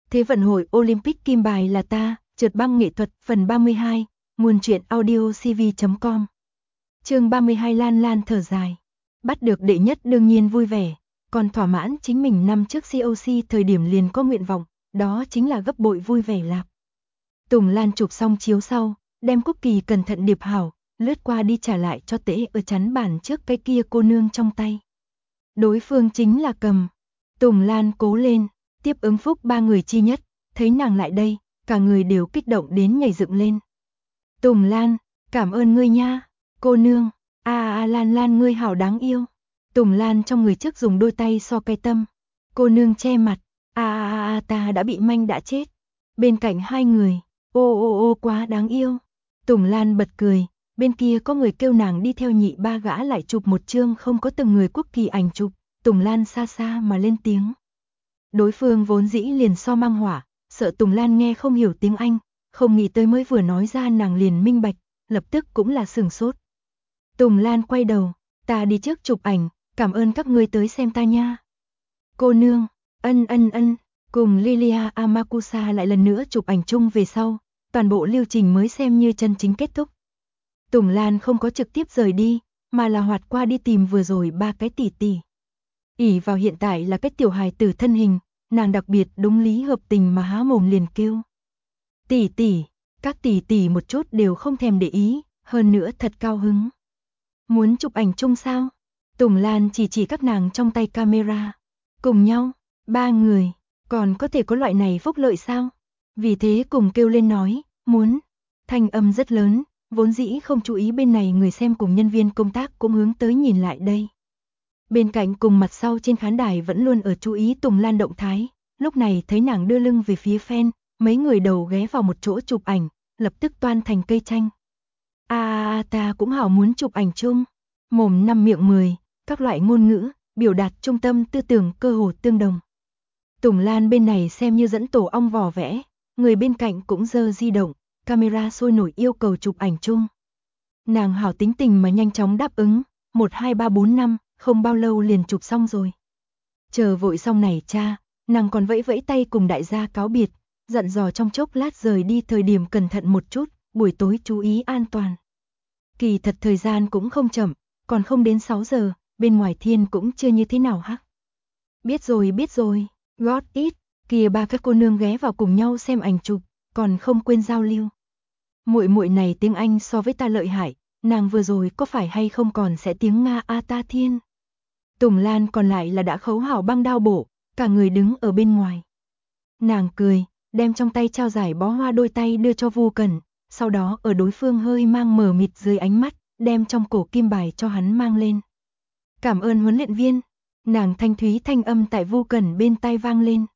Thế vận hội Olympic kim bài là ta, trượt băng nghệ thuật phần 32, nguồn truyện audio cv.com. Chương 32 Lan Lan thở dài. Bắt được đệ nhất đương nhiên vui vẻ, còn thỏa mãn chính mình năm trước COC thời điểm liền có nguyện vọng, đó chính là gấp bội vui vẻ lạc. Tùng Lan chụp xong chiếu sau, đem quốc kỳ cẩn thận điệp hảo, lướt qua đi trả lại cho Tễ ở chắn bàn trước cái kia cô nương trong tay. Đối phương chính là Cầm. Tùng Lan cố lên, tiếp ứng phúc ba người chi nhất, thấy nàng lại đây, cả người đều kích động đến nhảy dựng lên. Tùng Lan, cảm ơn ngươi nha, cô nương, Lan Lan ngươi hảo đáng yêu. Tùng Lan trong người trước dùng đôi tay so cái tâm. Cô nương che mặt, ta đã bị manh đã chết. Bên cạnh hai người, ô quá đáng yêu. Tùng Lan bật cười, bên kia có người kêu nàng đi theo nhị ba gã lại chụp một chương không có từng người quốc kỳ ảnh chụp. Tùng Lan xa xa mà lên tiếng. Đối phương vốn dĩ liền so mang hỏa, sợ Tùng Lan nghe không hiểu tiếng Anh, không nghĩ tới mới vừa nói ra nàng liền minh bạch, lập tức cũng là sửng sốt. Tùng Lan quay đầu, ta đi trước chụp ảnh, cảm ơn các ngươi tới xem ta nha. Cô nương, ân, cùng Lilia Amakusa lại lần nữa chụp ảnh chung về sau, toàn bộ lưu trình mới xem như chân chính kết thúc. Tùng Lan không có trực tiếp rời đi, mà là hoạt qua đi tìm vừa rồi ba cái tỷ tỷ. Ỷ vào hiện tại là cái tiểu hài tử thân hình, nàng đặc biệt đúng lý hợp tình mà há mồm liền kêu. Tỷ tỷ, các tỷ tỷ một chút đều không thèm để ý, hơn nữa thật cao hứng. Muốn chụp ảnh chung sao? Tùng Lan chỉ các nàng trong tay camera. Cùng nhau, ba người, còn có thể có loại này phúc lợi sao? Vì thế cùng kêu lên nói, muốn. Thanh âm rất lớn, vốn dĩ không chú ý bên này người xem cùng nhân viên công tác cũng hướng tới nhìn lại đây. Bên cạnh cùng mặt sau trên khán đài vẫn luôn ở chú ý Tùng Lan động thái, lúc này thấy nàng đưa lưng về phía fan, mấy người đầu ghé vào một chỗ chụp ảnh, lập tức toan thành cây chanh. Ta cũng hảo muốn chụp ảnh chung. Mồm năm miệng 10, các loại ngôn ngữ, biểu đạt trung tâm tư tưởng cơ hồ tương đồng. Tùng Lan bên này xem như dẫn tổ ong vò vẽ, người bên cạnh cũng giơ di động, camera sôi nổi yêu cầu chụp ảnh chung. Nàng hảo tính tình mà nhanh chóng đáp ứng, 1 2 3 4 5, không bao lâu liền chụp xong rồi. Chờ vội xong này cha, nàng còn vẫy vẫy tay cùng đại gia cáo biệt, dặn dò trong chốc lát rời đi thời điểm cẩn thận một chút, buổi tối chú ý an toàn. Kỳ thật thời gian cũng không chậm, còn không đến 6 giờ, bên ngoài thiên cũng chưa như thế nào hắc. Biết rồi, got it, kìa ba các cô nương ghé vào cùng nhau xem ảnh chụp, còn không quên giao lưu. Muội này tiếng Anh so với ta lợi hại, nàng vừa rồi có phải hay không còn sẽ tiếng Nga ta thiên. Tùng Lan còn lại là đã khấu hảo băng đao bổ, cả người đứng ở bên ngoài. Nàng cười, đem trong tay trao giải bó hoa đôi tay đưa cho Vu Cẩn, sau đó ở đối phương hơi mang mờ mịt dưới ánh mắt, đem trong cổ kim bài cho hắn mang lên. Cảm ơn huấn luyện viên, nàng thanh thúy thanh âm tại Vu Cẩn bên tai vang lên.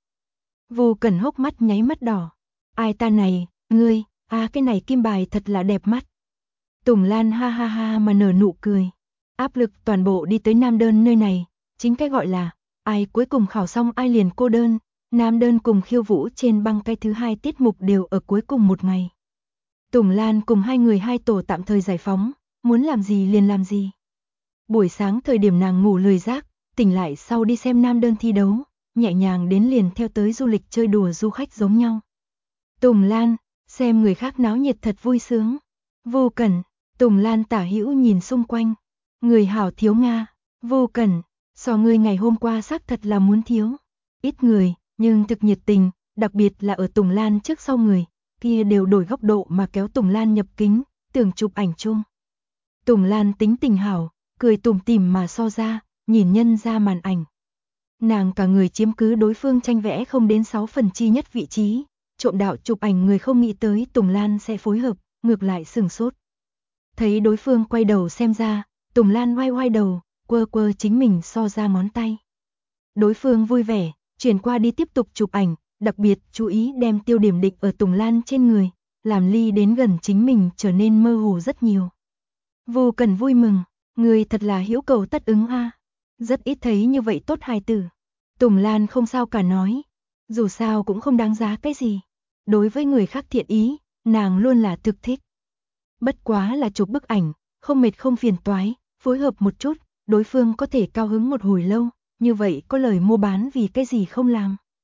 Vu Cẩn hốc mắt nháy mắt đỏ. Ai ta này, ngươi, cái này kim bài thật là đẹp mắt. Tùng Lan ha ha mà nở nụ cười. Áp lực toàn bộ đi tới nam đơn nơi này, chính cái gọi là, ai cuối cùng khảo xong ai liền cô đơn, nam đơn cùng khiêu vũ trên băng cái thứ 2 tiết mục đều ở cuối cùng một ngày. Tùng Lan cùng hai người hai tổ tạm thời giải phóng, muốn làm gì liền làm gì. Buổi sáng thời điểm nàng ngủ lười giác, tỉnh lại sau đi xem nam đơn thi đấu, nhẹ nhàng đến liền theo tới du lịch chơi đùa du khách giống nhau. Tùng Lan, xem người khác náo nhiệt thật vui sướng. Vu Cẩn, Tùng Lan tả hữu nhìn xung quanh. Người hảo thiếu Nga, Vu Cẩn, so ngươi ngày hôm qua xác thật là muốn thiếu. Ít người, nhưng thực nhiệt tình, đặc biệt là ở Tùng Lan trước sau người, kia đều đổi góc độ mà kéo Tùng Lan nhập kính, tưởng chụp ảnh chung. Tùng Lan tính tình hảo, cười tủm tỉm mà so ra, nhìn nhân ra màn ảnh. Nàng cả người chiếm cứ đối phương tranh vẽ không đến 1/6 vị trí, trộm đạo chụp ảnh người không nghĩ tới Tùng Lan sẽ phối hợp, ngược lại sửng sốt. Thấy đối phương quay đầu xem ra, Tùng Lan oai đầu, quơ chính mình so ra ngón tay. Đối phương vui vẻ, chuyển qua đi tiếp tục chụp ảnh, đặc biệt chú ý đem tiêu điểm định ở Tùng Lan trên người, làm ly đến gần chính mình trở nên mơ hồ rất nhiều. Vu Cẩn vui mừng, người thật là hữu cầu tất ứng a. Rất ít thấy như vậy tốt hài tử. Tùng Lan không sao cả nói, dù sao cũng không đáng giá cái gì. Đối với người khác thiện ý, nàng luôn là thực thích. Bất quá là chụp bức ảnh, không mệt không phiền toái, phối hợp một chút, đối phương có thể cao hứng một hồi lâu, như vậy có lời mua bán vì cái gì không làm.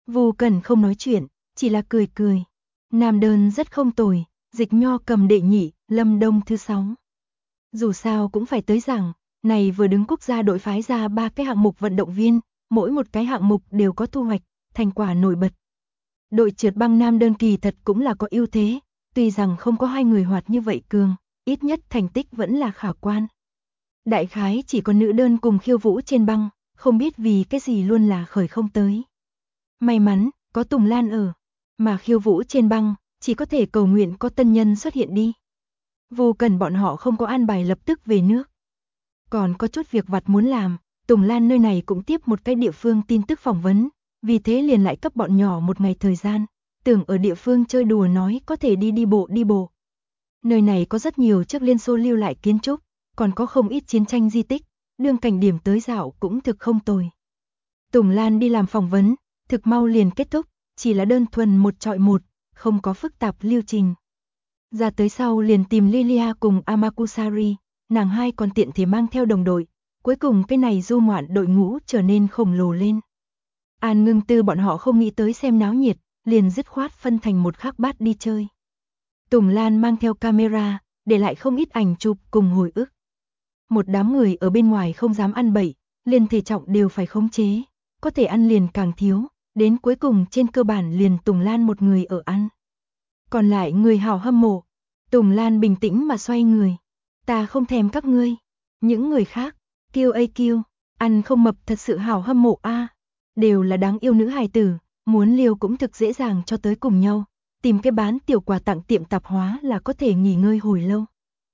Vu Cẩn không nói chuyện, chỉ là cười cười. Nam đơn rất không tồi, Dịch Nho cầm đệ nhị, Lâm Đông thứ 6. Dù sao cũng phải tới giảng, này vừa đứng quốc gia đội phái ra 3 cái hạng mục vận động viên, mỗi một cái hạng mục đều có thu hoạch, thành quả nổi bật. Đội trượt băng nam đơn kỳ thật cũng là có ưu thế, tuy rằng không có hai người hoạt như vậy cường, ít nhất thành tích vẫn là khả quan. Đại khái chỉ có nữ đơn cùng khiêu vũ trên băng, không biết vì cái gì luôn là khởi không tới. May mắn, có Tùng Lan ở, mà khiêu vũ trên băng, chỉ có thể cầu nguyện có tân nhân xuất hiện đi. Vô cần bọn họ không có an bài lập tức về nước. Còn có chút việc vặt muốn làm, Tùng Lan nơi này cũng tiếp một cái địa phương tin tức phỏng vấn, vì thế liền lại cấp bọn nhỏ một ngày thời gian, tưởng ở địa phương chơi đùa nói có thể đi bộ. Nơi này có rất nhiều trước Liên Xô lưu lại kiến trúc, còn có không ít chiến tranh di tích, đương cảnh điểm tới dạo cũng thực không tồi. Tùng Lan đi làm phỏng vấn, thực mau liền kết thúc, chỉ là đơn thuần một chọi một, không có phức tạp lưu trình. Ra tới sau liền tìm Lilia cùng Amakusari, nàng hai còn tiện thể mang theo đồng đội, cuối cùng cái này du ngoạn đội ngũ trở nên khổng lồ lên. An Ngưng Tư bọn họ không nghĩ tới xem náo nhiệt, liền dứt khoát phân thành một khắc bát đi chơi. Tùng Lan mang theo camera, để lại không ít ảnh chụp cùng hồi ức. Một đám người ở bên ngoài không dám ăn bậy, liền thể trọng đều phải khống chế, có thể ăn liền càng thiếu, đến cuối cùng trên cơ bản liền Tùng Lan một người ở ăn. Còn lại người hào hâm mộ, Tùng Lan bình tĩnh mà xoay người. Ta không thèm các ngươi, những người khác, kiêu, ăn không mập thật sự hào hâm mộ a, đều là đáng yêu nữ hài tử, muốn liều cũng thực dễ dàng cho tới cùng nhau, tìm cái bán tiểu quà tặng tiệm tạp hóa là có thể nghỉ ngơi hồi lâu.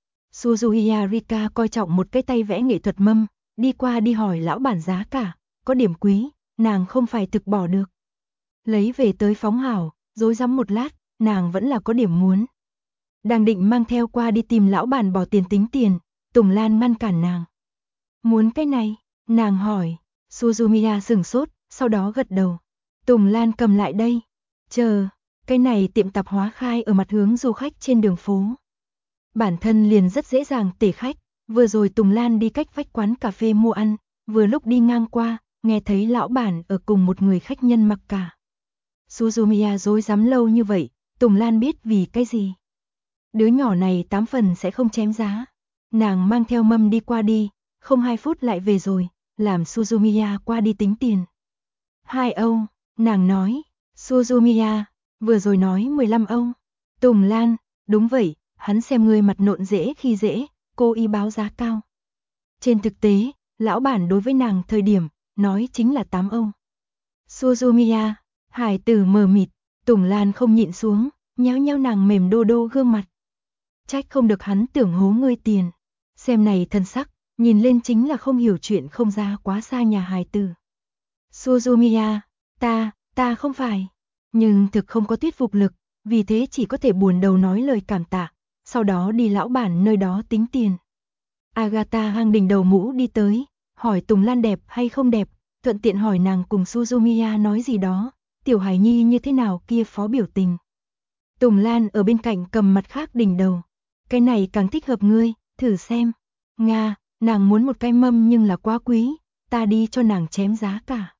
Suzuya Rika coi trọng một cái tay vẽ nghệ thuật mâm, đi qua đi hỏi lão bản giá cả, có điểm quý, nàng không phải thực bỏ được. Lấy về tới phóng hảo, rối rắm một lát, nàng vẫn là có điểm muốn. Đang định mang theo qua đi tìm lão bản bỏ tiền tính tiền, Tùng Lan ngăn cản nàng. Muốn cái này, nàng hỏi, Suzumiya sửng sốt, sau đó gật đầu. Tùng Lan cầm lại đây, chờ, cái này tiệm tạp hóa khai ở mặt hướng du khách trên đường phố. Bản thân liền rất dễ dàng tể khách, vừa rồi Tùng Lan đi cách vách quán cà phê mua ăn, vừa lúc đi ngang qua, nghe thấy lão bản ở cùng một người khách nhân mặc cả. Suzumiya dối dám lâu như vậy, Tùng Lan biết vì cái gì. Đứa nhỏ này 8 phần sẽ không chém giá. Nàng mang theo mâm đi qua đi, không 2 phút lại về rồi, làm Suzumiya qua đi tính tiền. 2 Âu, nàng nói, Suzumiya, vừa rồi nói 15 Âu. Tùng Lan, đúng vậy, hắn xem người mặt nộn dễ khi dễ, cô y báo giá cao. Trên thực tế, lão bản đối với nàng thời điểm, nói chính là 8 Âu. Suzumiya, hải tử mờ mịt, Tùng Lan không nhịn xuống, nhéo nàng mềm đô đô gương mặt. Trách không được hắn tưởng hố ngươi tiền. Xem này thân sắc, nhìn lên chính là không hiểu chuyện không ra quá xa nhà hài tử. Suzumiya, ta không phải. Nhưng thực không có thuyết phục lực, vì thế chỉ có thể buồn đầu nói lời cảm tạ, sau đó đi lão bản nơi đó tính tiền. Agatha hang đỉnh đầu mũ đi tới, hỏi Tùng Lan đẹp hay không đẹp, thuận tiện hỏi nàng cùng Suzumiya nói gì đó, tiểu hài nhi như thế nào kia phó biểu tình. Tùng Lan ở bên cạnh cầm mặt khác đỉnh đầu. Cái này càng thích hợp ngươi, thử xem. Nga, nàng muốn một cái mâm nhưng là quá quý, ta đi cho nàng chém giá cả.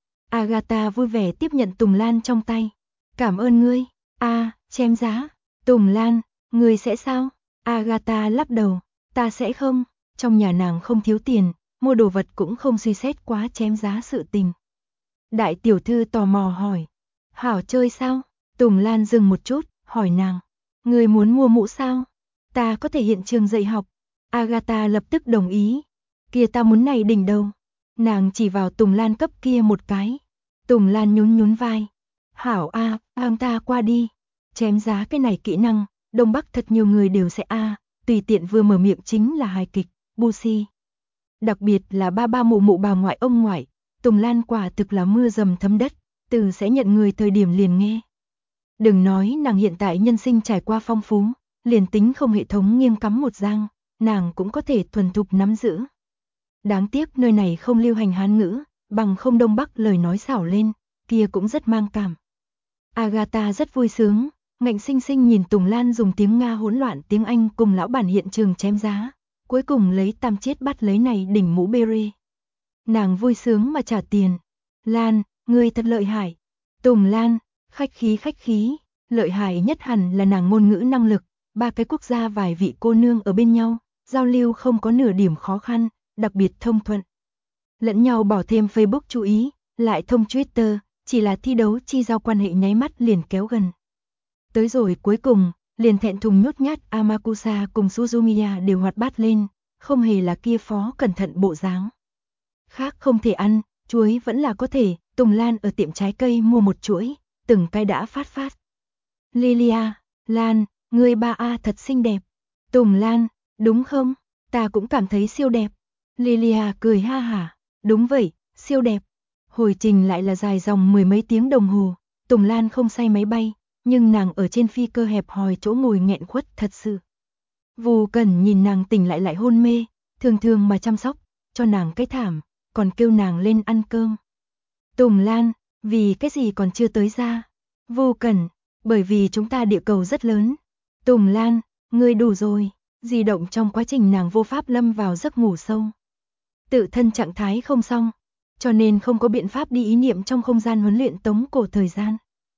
Agatha vui vẻ tiếp nhận Tùng Lan trong tay. Cảm ơn ngươi. Chém giá. Tùng Lan, ngươi sẽ sao? Agatha lắc đầu. Ta sẽ không, trong nhà nàng không thiếu tiền, mua đồ vật cũng không suy xét quá chém giá sự tình. Đại tiểu thư tò mò hỏi. Hảo chơi sao? Tùng Lan dừng một chút, hỏi nàng. Ngươi muốn mua mũ sao? Ta có thể hiện trường dạy học. Agatha lập tức đồng ý. Kia ta muốn này đỉnh đầu. Nàng chỉ vào Tùng Lan cấp kia một cái. Tùng Lan nhún vai. Hảo ta qua đi. Chém giá cái này kỹ năng, Đông Bắc thật nhiều người đều sẽ tùy tiện vừa mở miệng chính là hài kịch, Bushi. Đặc biệt là ba mụ bà ngoại ông ngoại, Tùng Lan quả thực là mưa dầm thấm đất, từ sẽ nhận người thời điểm liền nghe. Đừng nói nàng hiện tại nhân sinh trải qua phong phú, liền tính không hệ thống nghiêng cắm một giang, nàng cũng có thể thuần thục nắm giữ. Đáng tiếc nơi này không lưu hành Hán ngữ, bằng không Đông Bắc lời nói xảo lên, kia cũng rất mang cảm. Agatha rất vui sướng, ngạnh sinh sinh nhìn Tùng Lan dùng tiếng Nga hỗn loạn tiếng Anh cùng lão bản hiện trường chém giá, cuối cùng lấy tam chiết bắt lấy này đỉnh mũ beret. Nàng vui sướng mà trả tiền. Lan, ngươi thật lợi hại. Tùng Lan, khách khí, lợi hại nhất hẳn là nàng ngôn ngữ năng lực, 3 cái quốc gia vài vị cô nương ở bên nhau, giao lưu không có nửa điểm khó khăn, đặc biệt thông thuận. Lẫn nhau bỏ thêm Facebook chú ý, lại thông Twitter, chỉ là thi đấu chi giao quan hệ nháy mắt liền kéo gần. Tới rồi cuối cùng, liền thẹn thùng nhút nhát Amakusa cùng Suzumiya đều hoạt bát lên, không hề là kia phó cẩn thận bộ dáng. Khác không thể ăn, chuối vẫn là có thể, Tùng Lan ở tiệm trái cây mua một chuỗi, từng cái đã phát. Lilia, Lan, người ba A thật xinh đẹp. Tùng Lan, đúng không? Ta cũng cảm thấy siêu đẹp. Lilia cười ha hả, đúng vậy, siêu đẹp. Hồi trình lại là dài dòng 10 mấy tiếng đồng hồ, Tùng Lan không say máy bay, nhưng nàng ở trên phi cơ hẹp hòi chỗ ngồi nghẹn khuất thật sự. Vu Cẩn nhìn nàng tỉnh lại hôn mê, thường mà chăm sóc, cho nàng cái thảm, còn kêu nàng lên ăn cơm. Tùng Lan, vì cái gì còn chưa tới ra? Vu Cẩn, bởi vì chúng ta địa cầu rất lớn. Tùng Lan, ngươi đủ rồi, di động trong quá trình nàng vô pháp lâm vào giấc ngủ sâu. Tự thân trạng thái không xong, cho nên không có biện pháp đi ý niệm trong không gian huấn luyện tống cổ thời gian.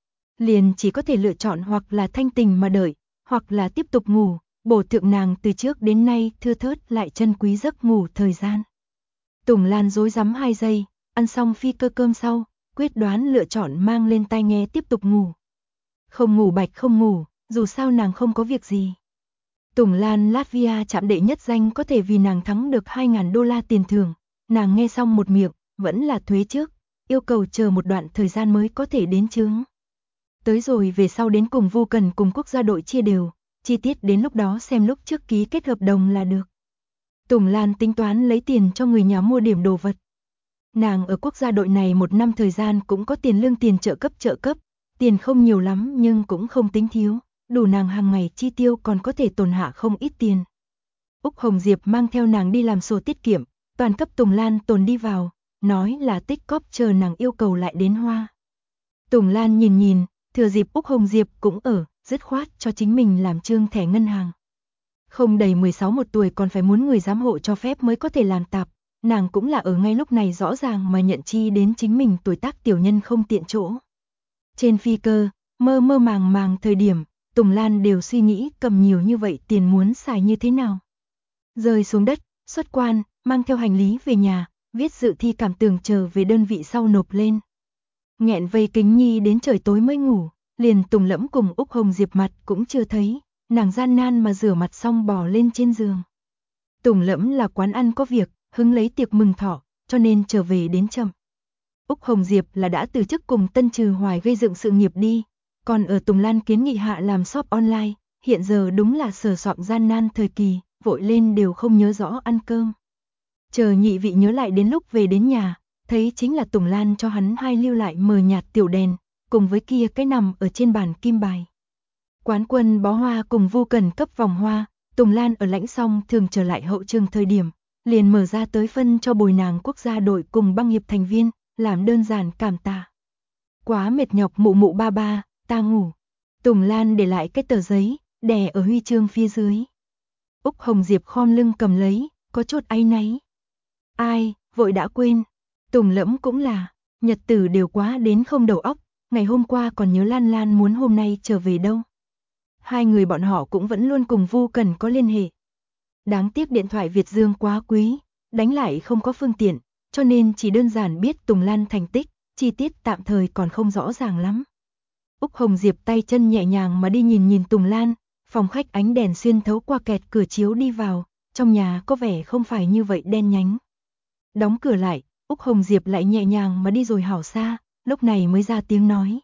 Liền chỉ có thể lựa chọn hoặc là thanh tình mà đợi, hoặc là tiếp tục ngủ, bổ thượng nàng từ trước đến nay thưa thớt lại chân quý giấc ngủ thời gian. Tùng Lan rối rắm 2 giây, ăn xong phi cơ cơm sau, quyết đoán lựa chọn mang lên tai nghe tiếp tục ngủ. Không ngủ bạch không ngủ, dù sao nàng không có việc gì. Tùng Lan Latvia chạm đệ nhất danh có thể vì nàng thắng được 2.000 đô la tiền thưởng, nàng nghe xong một miệng, vẫn là thuế trước, yêu cầu chờ một đoạn thời gian mới có thể đến chướng. Tới rồi về sau đến cùng Vu Cần cùng quốc gia đội chia đều, chi tiết đến lúc đó xem lúc trước ký kết hợp đồng là được. Tùng Lan tính toán lấy tiền cho người nhà mua điểm đồ vật. Nàng ở quốc gia đội này 1 năm thời gian cũng có tiền lương tiền trợ cấp, tiền không nhiều lắm nhưng cũng không tính thiếu, đủ nàng hàng ngày chi tiêu còn có thể tồn hạ không ít tiền. Úc Hồng Diệp mang theo nàng đi làm sổ tiết kiệm, toàn cấp Tùng Lan tồn đi vào, nói là tích cóp chờ nàng yêu cầu lại đến hoa. Tùng Lan nhìn, thừa dịp Úc Hồng Diệp cũng ở, dứt khoát cho chính mình làm trương thẻ ngân hàng. Không đầy 16 một tuổi còn phải muốn người giám hộ cho phép mới có thể làm tạp, nàng cũng là ở ngay lúc này rõ ràng mà nhận chi đến chính mình tuổi tác tiểu nhân không tiện chỗ. Trên phi cơ, mơ màng thời điểm, Tùng Lan đều suy nghĩ cầm nhiều như vậy tiền muốn xài như thế nào. Rơi xuống đất, xuất quan, mang theo hành lý về nhà, viết dự thi cảm tưởng chờ về đơn vị sau nộp lên. Nghẹn vây kính nhi đến trời tối mới ngủ, liền Tùng Lẫm cùng Úc Hồng Diệp mặt cũng chưa thấy, nàng gian nan mà rửa mặt xong bò lên trên giường. Tùng Lẫm là quán ăn có việc, hứng lấy tiệc mừng thọ, cho nên trở về đến chậm. Úc Hồng Diệp là đã từ chức cùng Tân Trừ Hoài gây dựng sự nghiệp đi, còn ở Tùng Lan kiến nghị hạ làm shop online, hiện giờ đúng là sờ soạn gian nan thời kỳ, vội lên đều không nhớ rõ ăn cơm. Chờ nhị vị nhớ lại đến lúc về đến nhà, thấy chính là Tùng Lan cho hắn hai lưu lại mờ nhạt tiểu đèn, cùng với kia cái nằm ở trên bàn kim bài. Quán quân bó hoa cùng Vu Cần cấp vòng hoa, Tùng Lan ở lãnh xong thường trở lại hậu trường thời điểm, liền mở ra tới phân cho bồi nàng quốc gia đội cùng băng hiệp thành viên, làm đơn giản cảm tạ. Quá mệt nhọc mụ ba, ta ngủ. Tùng Lan để lại cái tờ giấy, đè ở huy chương phía dưới. Úc Hồng Diệp khom lưng cầm lấy, có chút áy náy. Ai, vội đã quên. Tùng Lẫm cũng là, nhật tử đều quá đến không đầu óc, ngày hôm qua còn nhớ Lan Lan muốn hôm nay trở về đâu. Hai người bọn họ cũng vẫn luôn cùng Vu Cần có liên hệ. Đáng tiếc điện thoại Việt Dương quá quý, đánh lại không có phương tiện, cho nên chỉ đơn giản biết Tùng Lan thành tích, chi tiết tạm thời còn không rõ ràng lắm. Úc Hồng Diệp tay chân nhẹ nhàng mà đi nhìn Tùng Lan, phòng khách ánh đèn xuyên thấu qua kẹt cửa chiếu đi vào, trong nhà có vẻ không phải như vậy đen nhánh. Đóng cửa lại, Úc Hồng Diệp lại nhẹ nhàng mà đi rồi hảo xa, lúc này mới ra tiếng nói.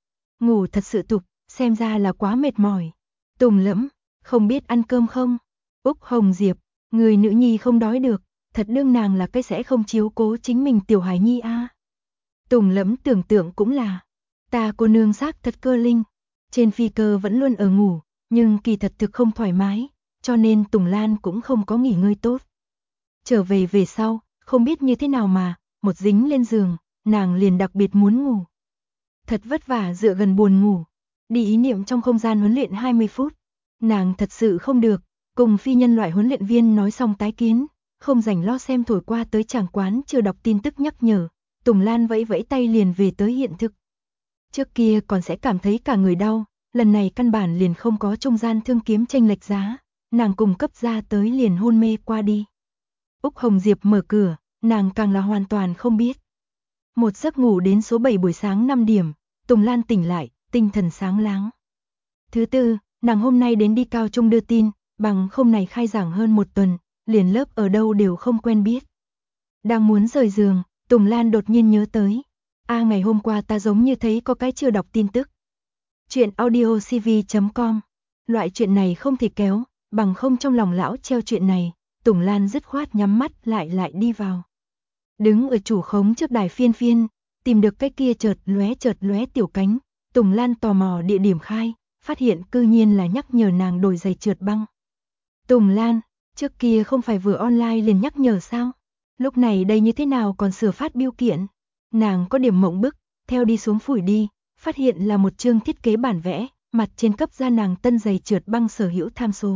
Ngủ thật sự tục, xem ra là quá mệt mỏi. Tùng Lẫm, không biết ăn cơm không? Úc Hồng Diệp, người nữ nhi không đói được, thật đương nàng là cái sẽ không chiếu cố chính mình tiểu hài nhi a. Tùng Lẫm tưởng tượng cũng là, ta cô nương xác thật cơ linh, trên phi cơ vẫn luôn ở ngủ, nhưng kỳ thật thực không thoải mái, cho nên Tùng Lan cũng không có nghỉ ngơi tốt. Trở về sau, không biết như thế nào mà, một dính lên giường, nàng liền đặc biệt muốn ngủ. Thật vất vả dựa gần buồn ngủ, đi ý niệm trong không gian huấn luyện 20 phút, nàng thật sự không được, cùng phi nhân loại huấn luyện viên nói xong tái kiến, không rảnh lo xem thổi qua tới tràng quán chưa đọc tin tức nhắc nhở, Tùng Lan vẫy vẫy tay liền về tới hiện thực. Trước kia còn sẽ cảm thấy cả người đau, lần này căn bản liền không có trung gian thương kiếm chênh lệch giá, nàng cùng cấp ra tới liền hôn mê qua đi. Úc Hồng Diệp mở cửa, nàng càng là hoàn toàn không biết. Một giấc ngủ đến số 7 buổi sáng 5 điểm, Tùng Lan tỉnh lại, tinh thần sáng láng. Thứ tư, nàng hôm nay đến đi cao trung đưa tin, bằng không này khai giảng hơn một tuần, liền lớp ở đâu đều không quen biết. Đang muốn rời giường, Tùng Lan đột nhiên nhớ tới. Ngày hôm qua ta giống như thấy có cái chưa đọc tin tức. Chuyện audiocv.com. Loại chuyện này không thể kéo, bằng không trong lòng lão treo chuyện này, Tùng Lan dứt khoát nhắm mắt lại đi vào. Đứng ở chủ khống trước đài phiên phiên, tìm được cái kia chợt lóe tiểu cánh, Tùng Lan tò mò địa điểm khai, phát hiện cư nhiên là nhắc nhở nàng đổi giày trượt băng. Tùng Lan, trước kia không phải vừa online liền nhắc nhở sao? Lúc này đây như thế nào còn sửa phát biêu kiện? Nàng có điểm mộng bức, theo đi xuống phủi đi, phát hiện là một chương thiết kế bản vẽ, mặt trên cấp ra nàng tân giày trượt băng sở hữu tham số.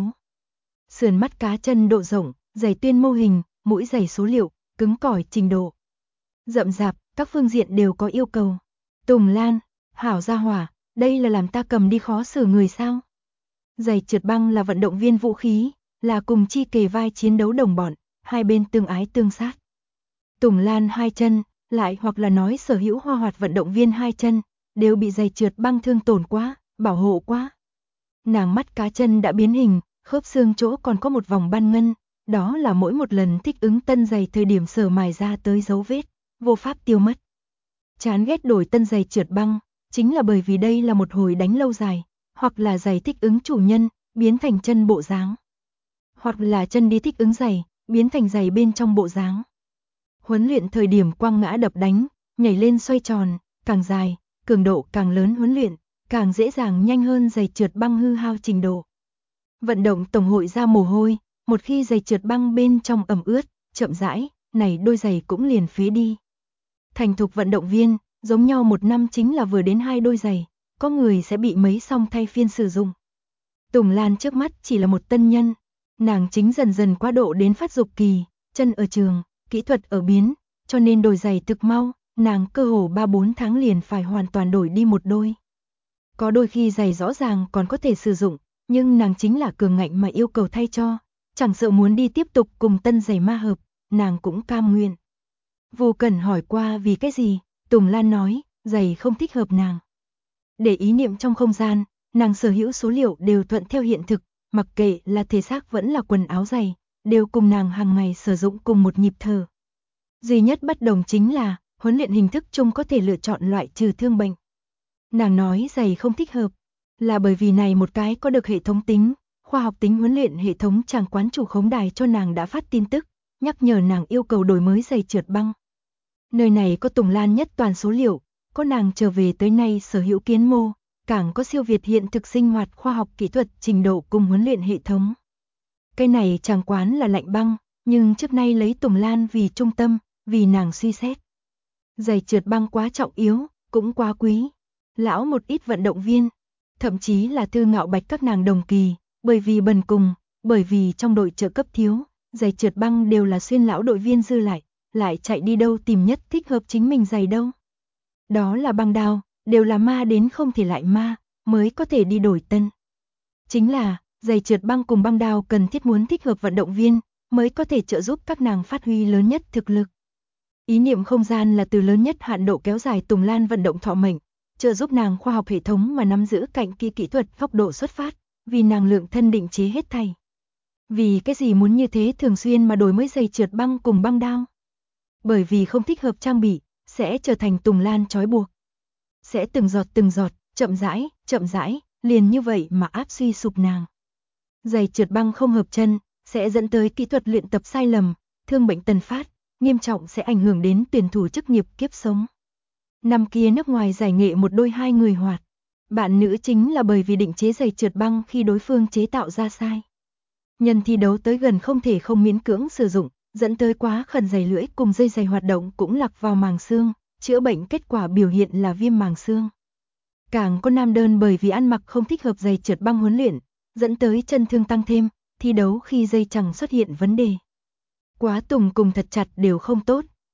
Sườn mắt cá chân độ rộng, giày tuyên mô hình, mũi giày số liệu, cứng cỏi trình độ. Rậm rạp, các phương diện đều có yêu cầu. Tùng Lan, hảo gia hỏa, đây là làm ta cầm đi khó xử người sao? Giày trượt băng là vận động viên vũ khí, là cùng chi kề vai chiến đấu đồng bọn, hai bên tương ái tương sát. Tùng Lan hai chân, lại hoặc là nói sở hữu hoa hoạt vận động viên hai chân, đều bị giày trượt băng thương tổn quá, bảo hộ quá. Nàng mắt cá chân đã biến hình, khớp xương chỗ còn có một vòng ban ngân, đó là mỗi một lần thích ứng tân giày thời điểm sở mài ra tới dấu vết, vô pháp tiêu mất. Chán ghét đổi tân giày trượt băng, chính là bởi vì đây là một hồi đánh lâu dài, hoặc là giày thích ứng chủ nhân, biến thành chân bộ dáng. Hoặc là chân đi thích ứng giày, biến thành giày bên trong bộ dáng. Huấn luyện thời điểm quăng ngã đập đánh, nhảy lên xoay tròn, càng dài, cường độ càng lớn huấn luyện, càng dễ dàng nhanh hơn giày trượt băng hư hao trình độ. Vận động tổng hội ra mồ hôi, một khi giày trượt băng bên trong ẩm ướt, chậm rãi, này đôi giày cũng liền phế đi. Thành thục vận động viên, giống nhau một năm chính là vừa đến 2 đôi giày, có người sẽ bị mấy song thay phiên sử dụng. Tùng Lan trước mắt chỉ là một tân nhân, nàng chính dần dần quá độ đến phát dục kỳ, chân ở trường, kỹ thuật ở biến, cho nên đổi giày thực mau, nàng cơ hồ 3-4 tháng liền phải hoàn toàn đổi đi một đôi. Có đôi khi giày rõ ràng còn có thể sử dụng, nhưng nàng chính là cường ngạnh mà yêu cầu thay cho, chẳng sợ muốn đi tiếp tục cùng tân giày ma hợp, nàng cũng cam nguyện. Vô Cần hỏi qua vì cái gì, Tùng Lan nói, giày không thích hợp nàng. Để ý niệm trong không gian, nàng sở hữu số liệu đều thuận theo hiện thực, mặc kệ là thể xác vẫn là quần áo giày, đều cùng nàng hàng ngày sử dụng cùng một nhịp thở. Duy nhất bất đồng chính là, huấn luyện hình thức chung có thể lựa chọn loại trừ thương bệnh. Nàng nói giày không thích hợp, là bởi vì này một cái có được hệ thống tính, khoa học tính huấn luyện hệ thống chàng quán chủ khống đài cho nàng đã phát tin tức, nhắc nhở nàng yêu cầu đổi mới giày trượt băng. Nơi này có Tùng Lan nhất toàn số liệu, có nàng trở về tới nay sở hữu kiến mô, càng có siêu việt hiện thực sinh hoạt khoa học kỹ thuật trình độ cùng huấn luyện hệ thống. Cái này chàng quán là lạnh băng, nhưng trước nay lấy Tùng Lan vì trung tâm, vì nàng suy xét. Giày trượt băng quá trọng yếu, cũng quá quý. Lão một ít vận động viên, thậm chí là Thư Ngạo Bạch các nàng đồng kỳ, bởi vì bần cùng, bởi vì trong đội trợ cấp thiếu, giày trượt băng đều là xuyên lão đội viên dư lại chạy đi đâu tìm nhất thích hợp chính mình giày đâu. Đó là băng đao, đều là ma đến không thể lại ma, mới có thể đi đổi tân. Chính là, giày trượt băng cùng băng đao cần thiết muốn thích hợp vận động viên, mới có thể trợ giúp các nàng phát huy lớn nhất thực lực. Ý niệm không gian là từ lớn nhất hạn độ kéo dài Tùng Lan vận động thọ mệnh, trợ giúp nàng khoa học hệ thống mà nắm giữ cạnh kia kỹ thuật góc độ xuất phát, vì nàng lượng thân định chế hết thảy. Vì cái gì muốn như thế thường xuyên mà đổi mới giày trượt băng cùng băng đao? Bởi vì không thích hợp trang bị, sẽ trở thành Tùng Lan trói buộc. Sẽ từng giọt, chậm rãi, liền như vậy mà áp suy sụp nàng. Giày trượt băng không hợp chân, sẽ dẫn tới kỹ thuật luyện tập sai lầm, thương bệnh tần phát, nghiêm trọng sẽ ảnh hưởng đến tuyển thủ chức nghiệp kiếp sống. Năm kia nước ngoài giải nghệ một đôi 2 người hoạt. Bạn nữ chính là bởi vì định chế giày trượt băng khi đối phương chế tạo ra sai. Nhân thi đấu tới gần không thể không miễn cưỡng sử dụng, dẫn tới quá khẩn giày lưỡi cùng dây giày hoạt động cũng lặc vào màng xương, chữa bệnh kết quả biểu hiện là viêm màng xương. Càng có nam đơn bởi vì ăn mặc không thích hợp giày trượt băng huấn luyện, dẫn tới chân thương tăng thêm, thi đấu khi dây chằng xuất hiện vấn đề. Quá tùng cùng thật chặt đều không tốt,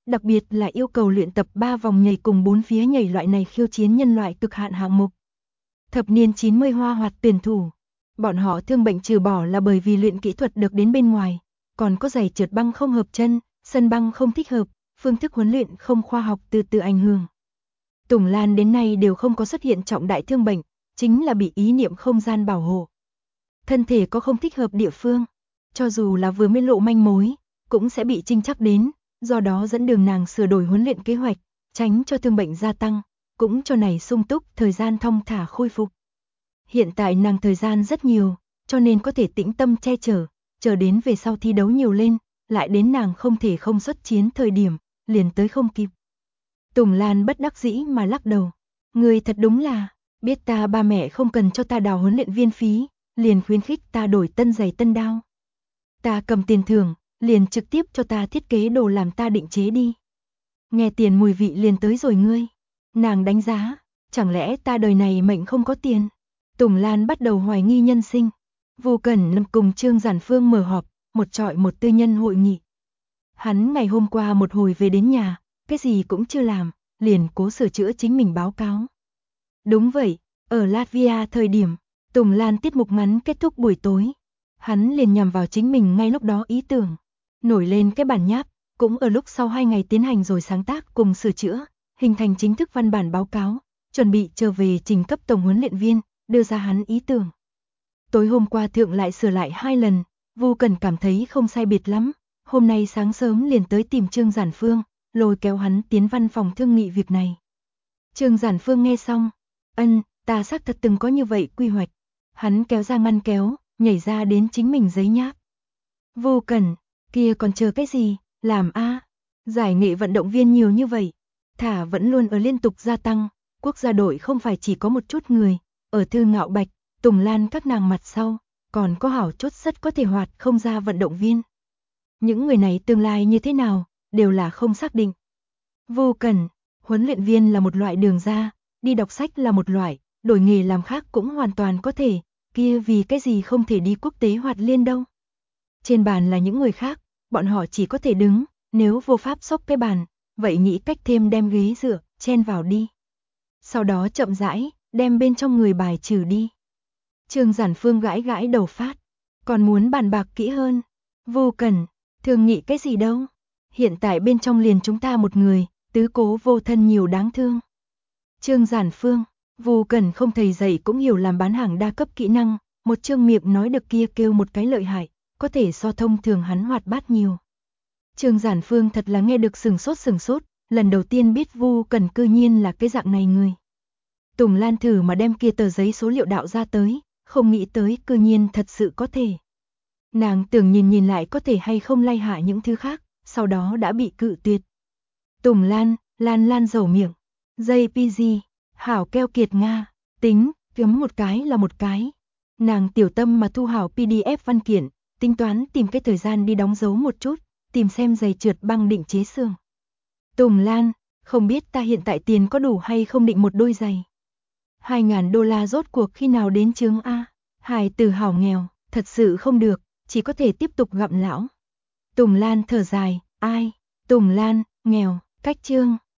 đặc biệt là yêu cầu luyện tập 3 vòng nhảy cùng 4 phía nhảy loại này khiêu chiến nhân loại cực hạn hạng mục. Thập niên 90 Hoa Hoạt tuyển thủ, bọn họ thương bệnh trừ bỏ là bởi vì luyện kỹ thuật được đến bên ngoài, còn có giày trượt băng không hợp chân, sân băng không thích hợp, phương thức huấn luyện không khoa học từ ảnh hưởng. Tùng Lan đến nay đều không có xuất hiện trọng đại thương bệnh, chính là bị ý niệm không gian bảo hộ. Thân thể có không thích hợp địa phương, cho dù là vừa mới lộ manh mối, cũng sẽ bị trinh chắc đến, do đó dẫn đường nàng sửa đổi huấn luyện kế hoạch, tránh cho thương bệnh gia tăng, cũng cho này sung túc thời gian thong thả khôi phục. Hiện tại nàng thời gian rất nhiều, cho nên có thể tĩnh tâm che chở, chờ đến về sau thi đấu nhiều lên, lại đến nàng không thể không xuất chiến thời điểm, liền tới không kịp. Tùng Lan bất đắc dĩ mà lắc đầu, người thật đúng là, biết ta ba mẹ không cần cho ta đào huấn luyện viên phí, liền khuyến khích ta đổi tân giày tân đao. Ta cầm tiền thưởng, liền trực tiếp cho ta thiết kế đồ làm ta định chế đi. Nghe tiền mùi vị liền tới rồi ngươi. Nàng đánh giá, chẳng lẽ ta đời này mệnh không có tiền. Tùng Lan bắt đầu hoài nghi nhân sinh. Vu Cẩn cùng Trương Giản Phương mở họp, một trọi một tư nhân hội nghị. Hắn ngày hôm qua một hồi về đến nhà, cái gì cũng chưa làm, liền cố sửa chữa chính mình báo cáo. Đúng vậy, ở Latvia thời điểm, Tùng Lan tiết mục ngắn kết thúc buổi tối. Hắn liền nhằm vào chính mình ngay lúc đó ý tưởng, nổi lên cái bản nháp, cũng ở lúc sau 2 ngày tiến hành rồi sáng tác cùng sửa chữa, hình thành chính thức văn bản báo cáo, chuẩn bị trở về trình cấp tổng huấn luyện viên, đưa ra hắn ý tưởng. Tối hôm qua thượng lại sửa lại 2 lần, Vu Cần cảm thấy không sai biệt lắm, hôm nay sáng sớm liền tới tìm Trương Giản Phương, lôi kéo hắn tiến văn phòng thương nghị việc này. Trương Giản Phương nghe xong, ta xác thật từng có như vậy quy hoạch. Hắn kéo ra ngăn kéo, nhảy ra đến chính mình giấy nháp. Vu Cần, kia còn chờ cái gì, làm a. Giải nghệ vận động viên nhiều như vậy, thả vẫn luôn ở liên tục gia tăng, quốc gia đội không phải chỉ có một chút người, ở Thư Ngạo Bạch, Tùng Lan các nàng mặt sau, còn có hảo chốt rất có thể hoạt không ra vận động viên. Những người này tương lai như thế nào, đều là không xác định. Vu Cần, huấn luyện viên là một loại đường ra, đi đọc sách là một loại, đổi nghề làm khác cũng hoàn toàn có thể, kia vì cái gì không thể đi quốc tế hoạt liên đâu. Trên bàn là những người khác, bọn họ chỉ có thể đứng, nếu vô pháp xốc cái bàn, vậy nghĩ cách thêm đem ghế dựa, chen vào đi. Sau đó chậm rãi, đem bên trong người bài trừ đi. Trương Giản Phương gãi gãi đầu phát, còn muốn bàn bạc kỹ hơn. Vu Cần, thường nghĩ cái gì đâu. Hiện tại bên trong liền chúng ta một người, tứ cố vô thân nhiều đáng thương. Trương Giản Phương, Vu Cần không thầy dạy cũng hiểu làm bán hàng đa cấp kỹ năng, một trương miệng nói được kia kêu một cái lợi hại, có thể so thông thường hắn hoạt bát nhiều. Trương Giản Phương thật là nghe được sừng sốt, lần đầu tiên biết Vu Cần cư nhiên là cái dạng này người. Tùng Lan thử mà đem kia tờ giấy số liệu đạo ra tới, không nghĩ tới cư nhiên thật sự có thể. Nàng tưởng nhìn lại có thể hay không lay hạ những thứ khác, sau đó đã bị cự tuyệt. Tùng Lan, Lan dầu miệng, JPG, hảo keo kiệt Nga, tính, kiếm một cái là một cái. Nàng tiểu tâm mà thu hảo PDF văn kiện, tính toán tìm cái thời gian đi đóng dấu một chút, tìm xem giày trượt băng định chế xương. Tùng Lan, không biết ta hiện tại tiền có đủ hay không định một đôi giày. $2.000 rốt cuộc khi nào đến chướng A. Hài từ hảo nghèo, thật sự không được, chỉ có thể tiếp tục gặm lão. Tùng Lan thở dài, ai? Tùng Lan, nghèo, cách chương.